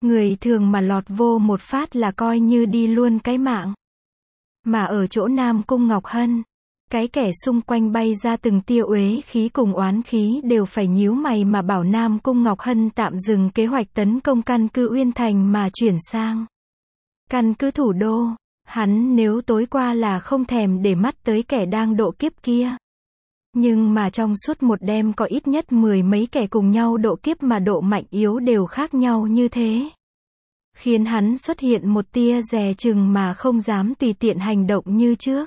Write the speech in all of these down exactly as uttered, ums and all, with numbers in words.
Người thường mà lọt vô một phát là coi như đi luôn cái mạng. Mà ở chỗ Nam Cung Ngọc Hân, cái kẻ xung quanh bay ra từng tia uế khí cùng oán khí đều phải nhíu mày mà bảo Nam Cung Ngọc Hân tạm dừng kế hoạch tấn công căn cứ Uyên Thành mà chuyển sang căn cứ thủ đô. Hắn nếu tối qua là không thèm để mắt tới kẻ đang độ kiếp kia. Nhưng mà trong suốt một đêm có ít nhất mười mấy kẻ cùng nhau độ kiếp mà độ mạnh yếu đều khác nhau như thế. Khiến hắn xuất hiện một tia dè chừng mà không dám tùy tiện hành động như trước.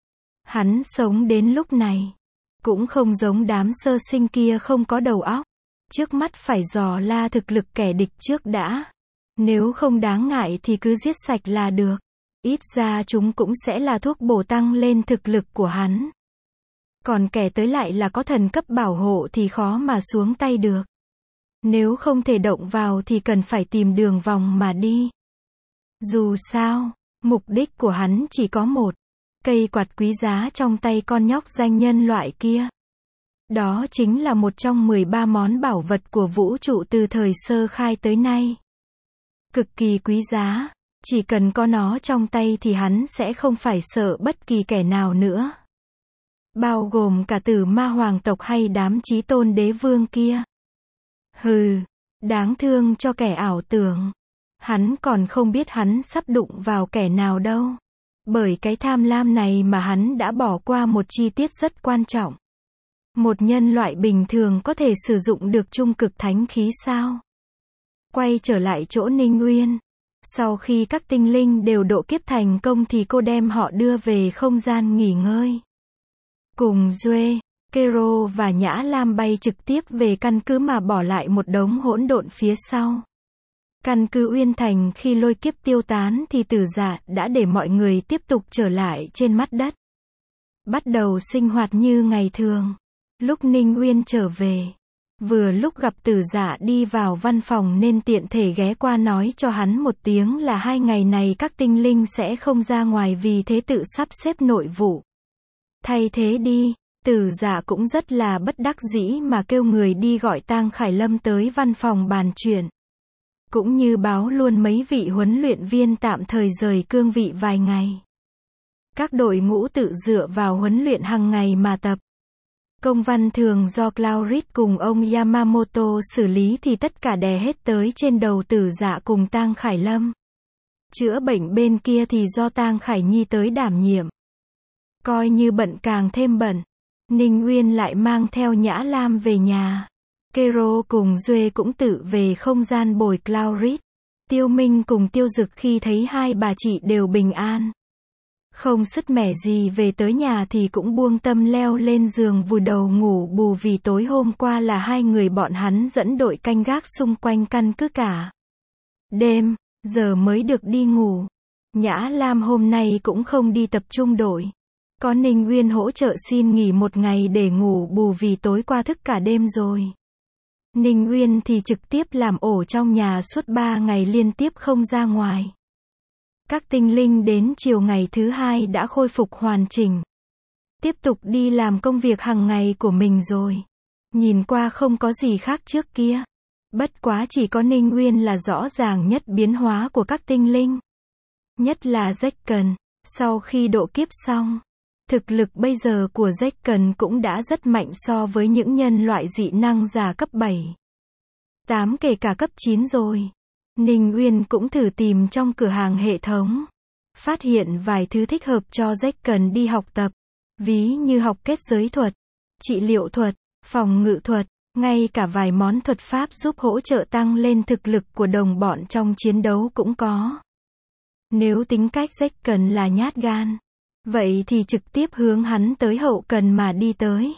Hắn sống đến lúc này, cũng không giống đám sơ sinh kia không có đầu óc. Trước mắt phải dò la thực lực kẻ địch trước đã. Nếu không đáng ngại thì cứ giết sạch là được. Ít ra chúng cũng sẽ là thuốc bổ tăng lên thực lực của hắn. Còn kẻ tới lại là có thần cấp bảo hộ thì khó mà xuống tay được. Nếu không thể động vào thì cần phải tìm đường vòng mà đi. Dù sao, mục đích của hắn chỉ có một. Cây quạt quý giá trong tay con nhóc danh nhân loại kia. Đó chính là một trong mười ba món bảo vật của vũ trụ từ thời sơ khai tới nay. Cực kỳ quý giá. Chỉ cần có nó trong tay thì hắn sẽ không phải sợ bất kỳ kẻ nào nữa. Bao gồm cả tử ma hoàng tộc hay đám chí tôn đế vương kia. Hừ, đáng thương cho kẻ ảo tưởng. Hắn còn không biết hắn sắp đụng vào kẻ nào đâu. Bởi cái tham lam này mà hắn đã bỏ qua một chi tiết rất quan trọng. Một nhân loại bình thường có thể sử dụng được trung cực thánh khí sao? Quay trở lại chỗ Ninh Uyên. Sau khi các tinh linh đều độ kiếp thành công thì cô đem họ đưa về không gian nghỉ ngơi. Cùng Duê, Kero và Nhã Lam bay trực tiếp về căn cứ mà bỏ lại một đống hỗn độn phía sau. Căn cứ Uyên Thành khi lôi kiếp tiêu tán thì Tử Dạ đã để mọi người tiếp tục trở lại trên mặt đất. Bắt đầu sinh hoạt như ngày thường. Lúc Ninh Uyên trở về, vừa lúc gặp Tử Dạ đi vào văn phòng nên tiện thể ghé qua nói cho hắn một tiếng là hai ngày này các tinh linh sẽ không ra ngoài vì thế tự sắp xếp nội vụ. Thay thế đi, Tử Dạ cũng rất là bất đắc dĩ mà kêu người đi gọi Tang Khải Lâm tới văn phòng bàn chuyện. Cũng như báo luôn mấy vị huấn luyện viên tạm thời rời cương vị vài ngày. Các đội ngũ tự dựa vào huấn luyện hàng ngày mà tập. Công văn thường do Claurit cùng ông Yamamoto xử lý thì tất cả đè hết tới trên đầu Tử Dạ cùng Tang Khải Lâm. Chữa bệnh bên kia thì do Tang Khải Nhi tới đảm nhiệm. Coi như bận càng thêm bận. Ninh Uyên lại mang theo Nhã Lam về nhà. Kero cùng Duê cũng tự về không gian bồi Claurit. Tiêu Minh cùng Tiêu Dực khi thấy hai bà chị đều bình an. Không sứt mẻ gì về tới nhà thì cũng buông tâm leo lên giường vùi đầu ngủ bù vì tối hôm qua là hai người bọn hắn dẫn đội canh gác xung quanh căn cứ cả đêm, giờ mới được đi ngủ. Nhã Lam hôm nay cũng không đi tập trung đội. Có Ninh Uyên hỗ trợ xin nghỉ một ngày để ngủ bù vì tối qua thức cả đêm rồi. Ninh Uyên thì trực tiếp làm ổ trong nhà suốt ba ngày liên tiếp không ra ngoài. Các tinh linh đến chiều ngày thứ hai đã khôi phục hoàn chỉnh. Tiếp tục đi làm công việc hàng ngày của mình rồi. Nhìn qua không có gì khác trước kia. Bất quá chỉ có Ninh Uyên là rõ ràng nhất biến hóa của các tinh linh. Nhất là Zacken, sau khi độ kiếp xong. Thực lực bây giờ của Zacken cũng đã rất mạnh so với những nhân loại dị năng giả cấp bảy. tám kể cả cấp chín rồi. Ninh Uyên cũng thử tìm trong cửa hàng hệ thống. Phát hiện vài thứ thích hợp cho Zacken đi học tập. Ví như học kết giới thuật, trị liệu thuật, phòng ngự thuật, ngay cả vài món thuật pháp giúp hỗ trợ tăng lên thực lực của đồng bọn trong chiến đấu cũng có. Nếu tính cách Zacken là nhát gan, vậy thì trực tiếp hướng hắn tới hậu cần mà đi tới.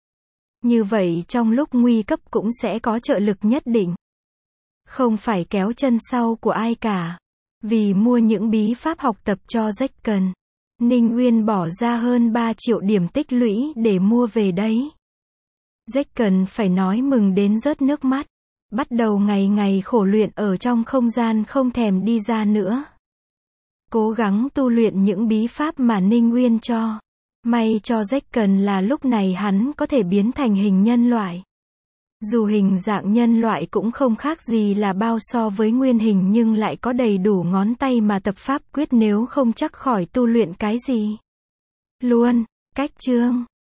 Như vậy trong lúc nguy cấp cũng sẽ có trợ lực nhất định. Không phải kéo chân sau của ai cả. Vì mua những bí pháp học tập cho Zacken, Ninh Uyên bỏ ra hơn ba triệu điểm tích lũy để mua về đấy. Zacken phải nói mừng đến rớt nước mắt. Bắt đầu ngày ngày khổ luyện ở trong không gian không thèm đi ra nữa. Cố gắng tu luyện những bí pháp mà Ninh Uyên cho. May cho Zacken là lúc này hắn có thể biến thành hình nhân loại. Dù hình dạng nhân loại cũng không khác gì là bao so với nguyên hình nhưng lại có đầy đủ ngón tay mà tập pháp quyết nếu không chắc khỏi tu luyện cái gì. Luôn. Cách chương